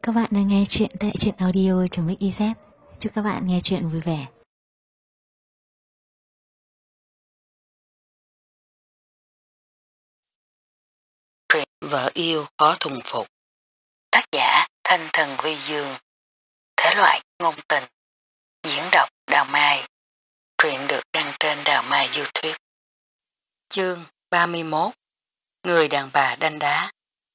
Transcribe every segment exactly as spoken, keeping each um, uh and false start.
các bạn đang nghe chuyện tại truyện audio.mixyz. Chúc các bạn nghe chuyện vui vẻ. Truyện Vợ yêu khó thuần phục. Tác giả Thanh Thần Vi Dương. Thể loại ngôn tình. Diễn đọc Đào Mai. Truyện được đăng trên Đào Mai YouTube. Chương ba mươi mốt. Người đàn bà đanh đá.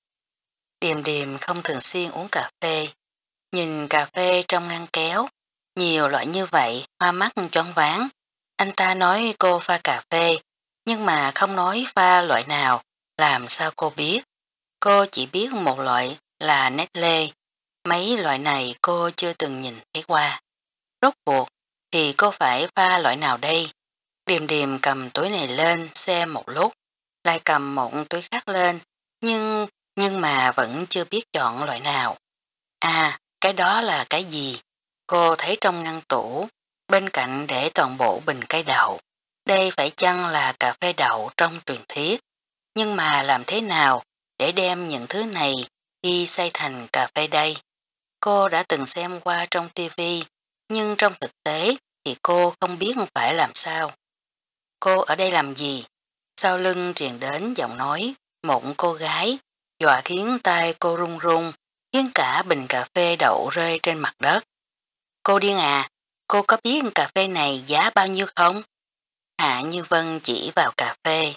Điềm Điềm không thường xuyên uống cà phê. Nhìn cà phê trong ngăn kéo, nhiều loại như vậy, hoa mắt choáng váng. Anh ta nói cô pha cà phê, nhưng mà không nói pha loại nào, làm sao cô biết. Cô chỉ biết một loại là Nestle, mấy loại này cô chưa từng nhìn thấy qua. Rốt cuộc thì cô phải pha loại nào đây? Điềm Điềm cầm túi này lên xem một lúc, lại cầm một túi khác lên, nhưng nhưng mà vẫn chưa biết chọn loại nào. À, cái đó là cái gì? Cô thấy trong ngăn tủ, bên cạnh để toàn bộ bình cây đậu. Đây phải chăng là cà phê đậu trong truyền thuyết? Nhưng mà làm thế nào để đem những thứ này đi xay thành cà phê đây? Cô đã từng xem qua trong tivi, nhưng trong thực tế thì cô không biết phải làm sao. Cô ở đây làm gì? Sau lưng truyền đến giọng nói một cô gái, dọa khiến tay cô run run, khiến cả bình cà phê đậu rơi trên mặt đất. Cô điên à, cô có biết cà phê này giá bao nhiêu không? Hạ Như Vân chỉ vào cà phê.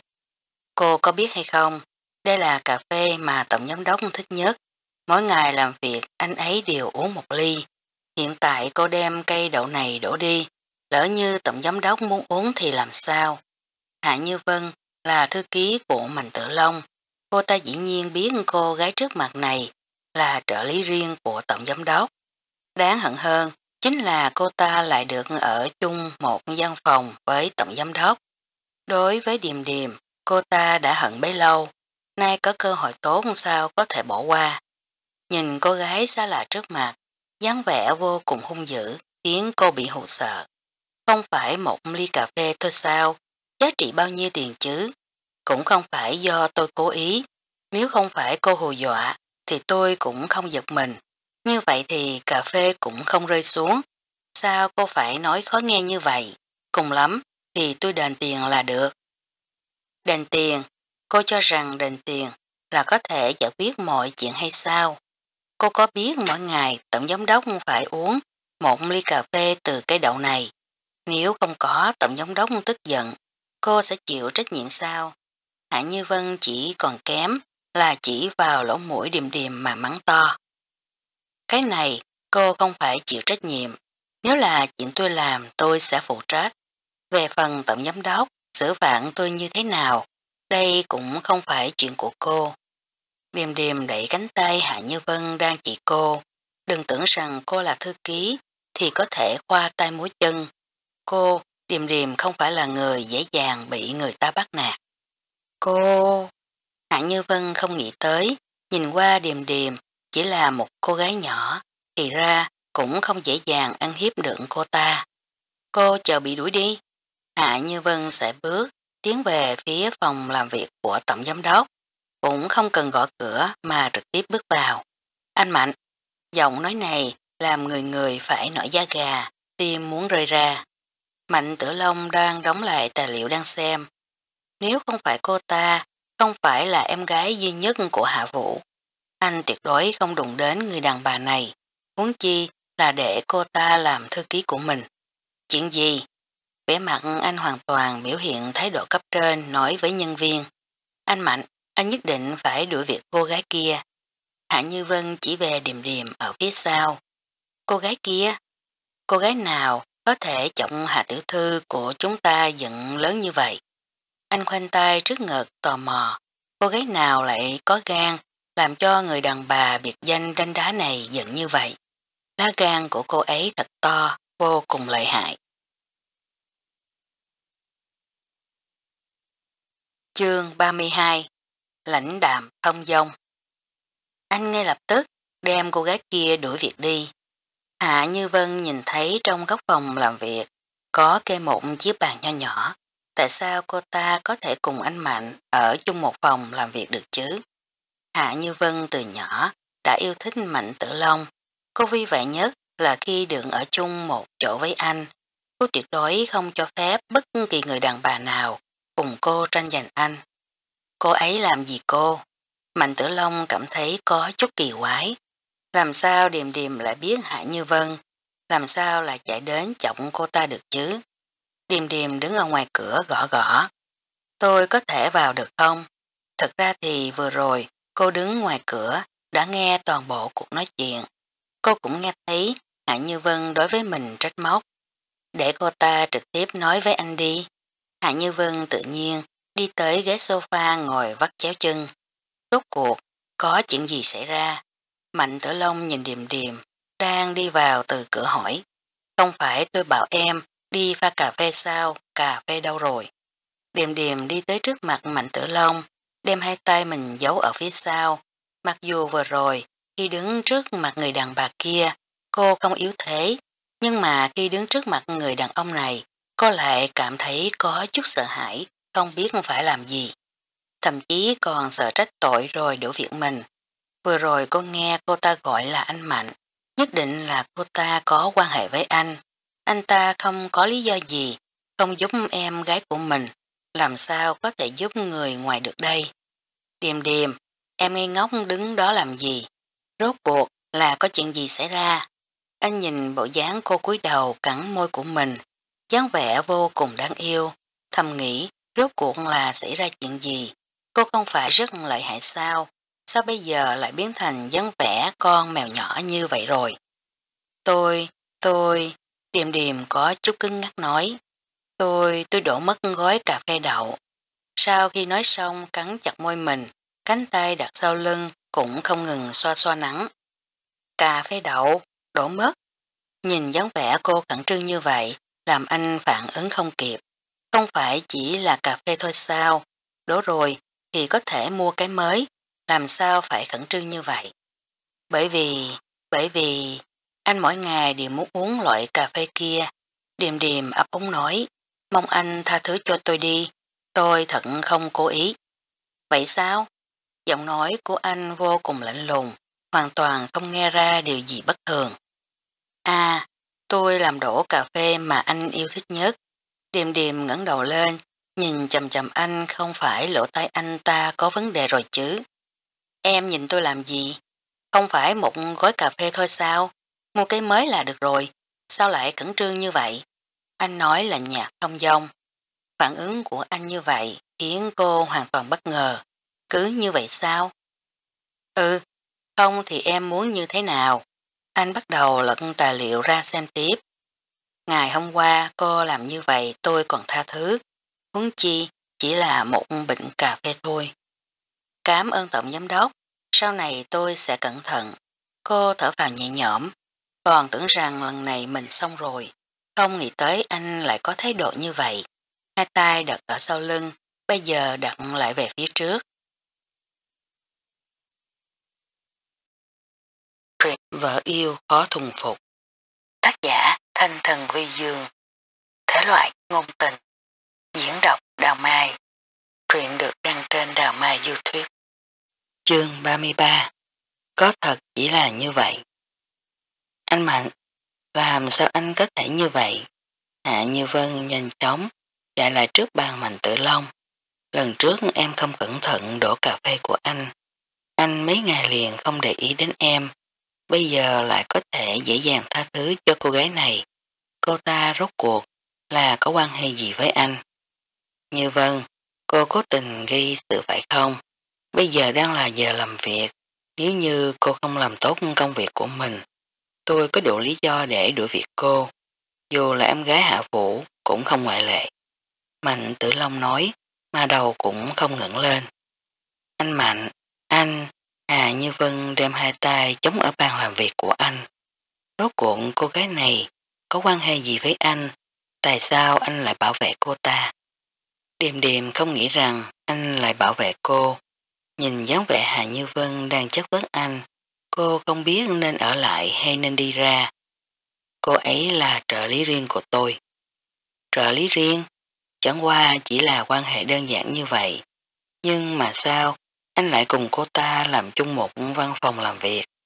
Cô có biết hay không, đây là cà phê mà tổng giám đốc thích nhất. Mỗi ngày làm việc anh ấy đều uống một ly. Hiện tại cô đem cây đậu này đổ đi, lỡ như tổng giám đốc muốn uống thì làm sao? Hạ Như Vân là thư ký của Mạnh Tử Long. Cô ta dĩ nhiên biết cô gái trước mặt này là trợ lý riêng của tổng giám đốc. Đáng hận hơn chính là cô ta lại được ở chung một văn phòng với tổng giám đốc. Đối với Điềm Điềm, cô ta đã hận bấy lâu, nay có cơ hội tốt sao có thể bỏ qua. Nhìn cô gái xa lạ trước mặt, dáng vẻ vô cùng hung dữ, khiến cô bị hụt sợ. Không phải một ly cà phê thôi sao, giá trị bao nhiêu tiền chứ? Cũng không phải do tôi cố ý, nếu không phải cô hù dọa, thì tôi cũng không giật mình. Như vậy thì cà phê cũng không rơi xuống. Sao cô phải nói khó nghe như vậy? Cùng lắm thì tôi đền tiền là được. Đền tiền? Cô cho rằng đền tiền là có thể giải quyết mọi chuyện hay sao? Cô có biết mỗi ngày tổng giám đốc phải uống một ly cà phê từ cái đậu này. Nếu không có tổng giám đốc tức giận, cô sẽ chịu trách nhiệm sao? Hạ Như Vân chỉ còn kém là chỉ vào lỗ mũi Điềm Điềm mà mắng to. Cái này cô không phải chịu trách nhiệm. Nếu là chuyện tôi làm tôi sẽ phụ trách. Về phần tổng giám đốc, xử phạt tôi như thế nào, đây cũng không phải chuyện của cô. Điềm Điềm đẩy cánh tay Hạ Như Vân đang chỉ cô. Đừng tưởng rằng cô là thư ký thì có thể khoa tay múa chân. Cô, Điềm Điềm không phải là người dễ dàng bị người ta bắt nạt. Cô... Hạ Như Vân không nghĩ tới, nhìn qua Điềm Điềm chỉ là một cô gái nhỏ, thì ra cũng không dễ dàng ăn hiếp được cô ta. Cô chờ bị đuổi đi. Hạ Như Vân sẽ bước, tiến về phía phòng làm việc của tổng giám đốc, cũng không cần gõ cửa mà trực tiếp bước vào. Anh Mạnh, giọng nói này làm người người phải nổi da gà, tim muốn rơi ra. Mạnh Tử Long đang đóng lại tài liệu đang xem. Nếu không phải cô ta, không phải là em gái duy nhất của Hạ Vũ, anh tuyệt đối không đụng đến người đàn bà này, huống chi là để cô ta làm thư ký của mình. Chuyện gì? Vẻ mặt anh hoàn toàn biểu hiện thái độ cấp trên nói với nhân viên. Anh Mạnh, anh nhất định phải đuổi việc cô gái kia. Hạ Như Vân chỉ về Điềm Điềm ở phía sau. Cô gái kia? Cô gái nào có thể chọc Hạ tiểu thư của chúng ta giận lớn như vậy? Anh khoanh tay trước ngực tò mò. Cô gái nào lại có gan làm cho người đàn bà biệt danh đanh đá này giận như vậy? Lá gan của cô ấy thật to, vô cùng lợi hại. Chương ba mươi hai. Lãnh đạm thông dong. Anh ngay lập tức đem cô gái kia đuổi việc đi. Hạ Như Vân nhìn thấy trong góc phòng làm việc có kê một chiếc bàn nho nhỏ. Tại sao cô ta có thể cùng anh Mạnh ở chung một phòng làm việc được chứ? Hạ Như Vân từ nhỏ đã yêu thích Mạnh Tử Long. Cô vui vẻ nhất là khi được ở chung một chỗ với anh. Cô tuyệt đối không cho phép bất kỳ người đàn bà nào cùng cô tranh giành anh. Cô ấy làm gì cô? Mạnh Tử Long cảm thấy có chút kỳ quái. Làm sao Điềm Điềm lại biết Hạ Như Vân? Làm sao lại chạy đến chọc cô ta được chứ? Điềm Điềm đứng ở ngoài cửa gõ gõ. Tôi có thể vào được không? Thật ra thì vừa rồi cô đứng ngoài cửa đã nghe toàn bộ cuộc nói chuyện. Cô cũng nghe thấy Hạ Như Vân đối với mình trách móc. Để cô ta trực tiếp nói với anh đi. Hạ Như Vân tự nhiên đi tới ghế sofa ngồi vắt chéo chân. Rốt cuộc, có chuyện gì xảy ra? Mạnh Tử Long nhìn Điềm Điềm đang đi vào từ cửa hỏi. Không phải tôi bảo em đi pha cà phê sao? Cà phê đâu rồi? Điềm Điềm đi tới trước mặt Mạnh Tử Long, đem hai tay mình giấu ở phía sau. Mặc dù vừa rồi, khi đứng trước mặt người đàn bà kia, cô không yếu thế, nhưng mà khi đứng trước mặt người đàn ông này, cô lại cảm thấy có chút sợ hãi, không biết phải làm gì. Thậm chí còn sợ trách tội rồi đổ việc mình. Vừa rồi cô nghe cô ta gọi là anh Mạnh, nhất định là cô ta có quan hệ với anh. Anh ta không có lý do gì, không giúp em gái của mình, làm sao có thể giúp người ngoài được đây. Điềm Điềm, em ngây ngốc đứng đó làm gì? Rốt cuộc là có chuyện gì xảy ra? Anh nhìn bộ dáng cô cúi đầu cắn môi của mình, dáng vẻ vô cùng đáng yêu, thầm nghĩ rốt cuộc là xảy ra chuyện gì? Cô không phải rất lợi hại sao? Sao bây giờ lại biến thành dáng vẻ con mèo nhỏ như vậy rồi? Tôi, tôi, Điềm Điềm có chút cứng ngắc nói. Tôi, tôi đổ mất gói cà phê đậu. Sau khi nói xong cắn chặt môi mình, cánh tay đặt sau lưng cũng không ngừng xoa xoa nắng. Cà phê đậu, đổ mất. Nhìn dáng vẻ cô khẩn trương như vậy, làm anh phản ứng không kịp. Không phải chỉ là cà phê thôi sao? Đổ rồi thì có thể mua cái mới, làm sao phải khẩn trương như vậy? Bởi vì, bởi vì, anh mỗi ngày đều muốn uống loại cà phê kia. Điềm Điềm ấp úng nói, mong anh tha thứ cho tôi đi, tôi thật không cố ý. Vậy sao? Giọng nói của anh vô cùng lạnh lùng, hoàn toàn không nghe ra điều gì bất thường. À, tôi làm đổ cà phê mà anh yêu thích nhất. Điềm Điềm ngẩng đầu lên, nhìn chầm chầm anh, không phải lỗ tai anh ta có vấn đề rồi chứ. Em nhìn tôi làm gì? Không phải một gói cà phê thôi sao? Mua cái mới là được rồi, sao lại khẩn trương như vậy? Anh nói là nhạc thông dong. Phản ứng của anh như vậy khiến cô hoàn toàn bất ngờ. Cứ như vậy sao? Ừ, không thì em muốn như thế nào? Anh bắt đầu lật tài liệu ra xem tiếp. Ngày hôm qua cô làm như vậy tôi còn tha thứ. Huống chi chỉ là một bình cà phê thôi. Cảm ơn tổng giám đốc, sau này tôi sẽ cẩn thận. Cô thở vào nhẹ nhõm, còn tưởng rằng lần này mình xong rồi. Không nghĩ tới anh lại có thái độ như vậy. Hai tay đặt ở sau lưng, bây giờ đặt lại về phía trước. Truyện Vợ yêu khó thuần phục. Tác giả Thanh Thần Vi Dương. Thể loại ngôn tình. Diễn đọc Đào Mai. Truyện được đăng trên Đào Mai YouTube. Chương ba mươi ba. Có thật chỉ là như vậy. Anh Mạnh, làm sao anh có thể như vậy? Hạ Như Vân nhanh chóng chạy lại trước bàn Mạnh Tử Long. Lần trước em không cẩn thận đổ cà phê của anh. Anh mấy ngày liền không để ý đến em. Bây giờ lại có thể dễ dàng tha thứ cho cô gái này. Cô ta rốt cuộc là có quan hệ gì với anh? Như Vân, cô cố tình gây sự phải không? Bây giờ đang là giờ làm việc. Nếu như cô không làm tốt công việc của mình, tôi có đủ lý do để đuổi việc cô. Dù là em gái Hạ Vũ cũng không ngoại lệ. Mạnh Tử Long nói, mà đầu cũng không ngẩng lên. Anh Mạnh, anh, Hà Như Vân đem hai tay chống ở bàn làm việc của anh. Rốt cuộc cô gái này có quan hệ gì với anh? Tại sao anh lại bảo vệ cô ta? Điềm Điềm không nghĩ rằng anh lại bảo vệ cô. Nhìn dáng vẻ Hà Như Vân đang chất vấn anh, cô không biết nên ở lại hay nên đi ra. Cô ấy là trợ lý riêng của tôi. Trợ lý riêng? Chẳng qua chỉ là quan hệ đơn giản như vậy. Nhưng mà sao anh lại cùng cô ta làm chung một văn phòng làm việc?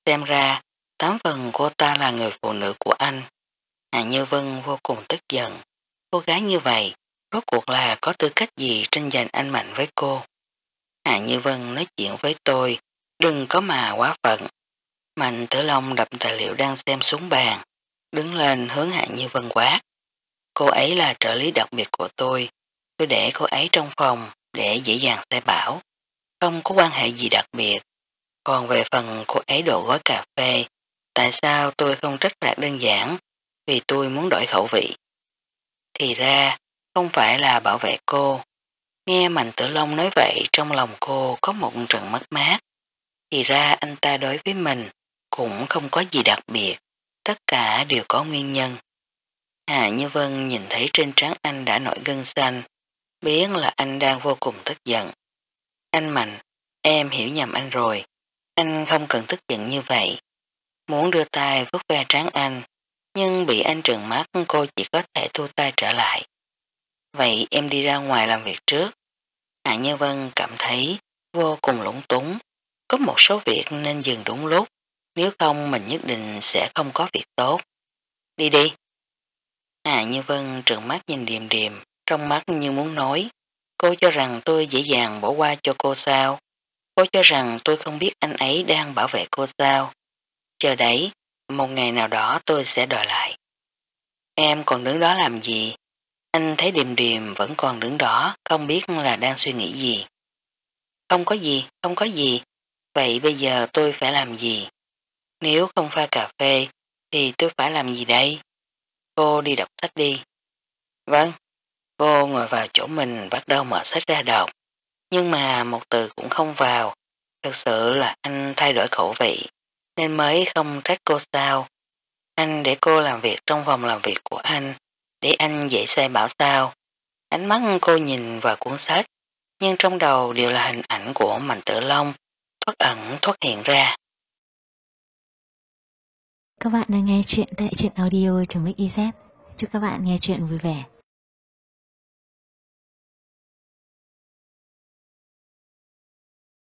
xem ra tám phần cô ta là người phụ nữ của anh. Hạ Như Vân vô cùng tức giận. Cô gái như vậy, rốt cuộc là có tư cách gì tranh giành anh Mạnh với cô? Hạ Như Vân nói chuyện với tôi, đừng có mà quá phận. Mạnh Tử Long đập tài liệu đang xem xuống bàn, đứng lên hướng Hạ Như Vân quát. Cô ấy là trợ lý đặc biệt của tôi, tôi để cô ấy trong phòng để dễ dàng sai bảo, không có quan hệ gì đặc biệt. Còn về phần cô ấy đổ gói cà phê, tại sao tôi không trách phạt đơn giản, vì tôi muốn đổi khẩu vị. Thì ra, không phải là bảo vệ cô. Nghe Mạnh Tử Long nói vậy trong lòng cô có một trận mất mát. Thì ra anh ta đối với mình cũng không có gì đặc biệt, tất cả đều có nguyên nhân. Hà Như Vân nhìn thấy trên trán anh đã nổi gân xanh, biết là anh đang vô cùng tức giận. Anh Mạnh, em hiểu nhầm anh rồi, anh không cần tức giận như vậy. Muốn đưa tay vuốt ve trán anh, nhưng bị anh trừng mắt cô chỉ có thể thu tay trở lại. Vậy em đi ra ngoài làm việc trước. Hạ Như Vân cảm thấy vô cùng lúng túng, có một số việc nên dừng đúng lúc, nếu không mình nhất định sẽ không có việc tốt. Đi đi. Hạ Như Vân trừng mắt nhìn Điềm Điềm, trong mắt như muốn nói, cô cho rằng tôi dễ dàng bỏ qua cho cô sao? Cô cho rằng tôi không biết anh ấy đang bảo vệ cô sao? Chờ đấy, một ngày nào đó tôi sẽ đòi lại. Em còn đứng đó làm gì? Anh thấy Điềm Điềm vẫn còn đứng đó, không biết là đang suy nghĩ gì. Không có gì, không có gì. Vậy bây giờ tôi phải làm gì? Nếu không pha cà phê, thì tôi phải làm gì đây? Cô đi đọc sách đi. Vâng. Cô ngồi vào chỗ mình bắt đầu mở sách ra đọc. Nhưng mà một từ cũng không vào. Thật sự là anh thay đổi khẩu vị, nên mới không trách cô sao. Anh để cô làm việc trong phòng làm việc của anh, để anh dễ sai bảo sao. Ánh mắt cô nhìn vào cuốn sách, nhưng trong đầu đều là hình ảnh của Mạnh Tử Long, thoát ẩn thoát hiện ra. Các bạn đang nghe chuyện tại truyện audio.mixyz. Chúc các bạn nghe chuyện vui vẻ.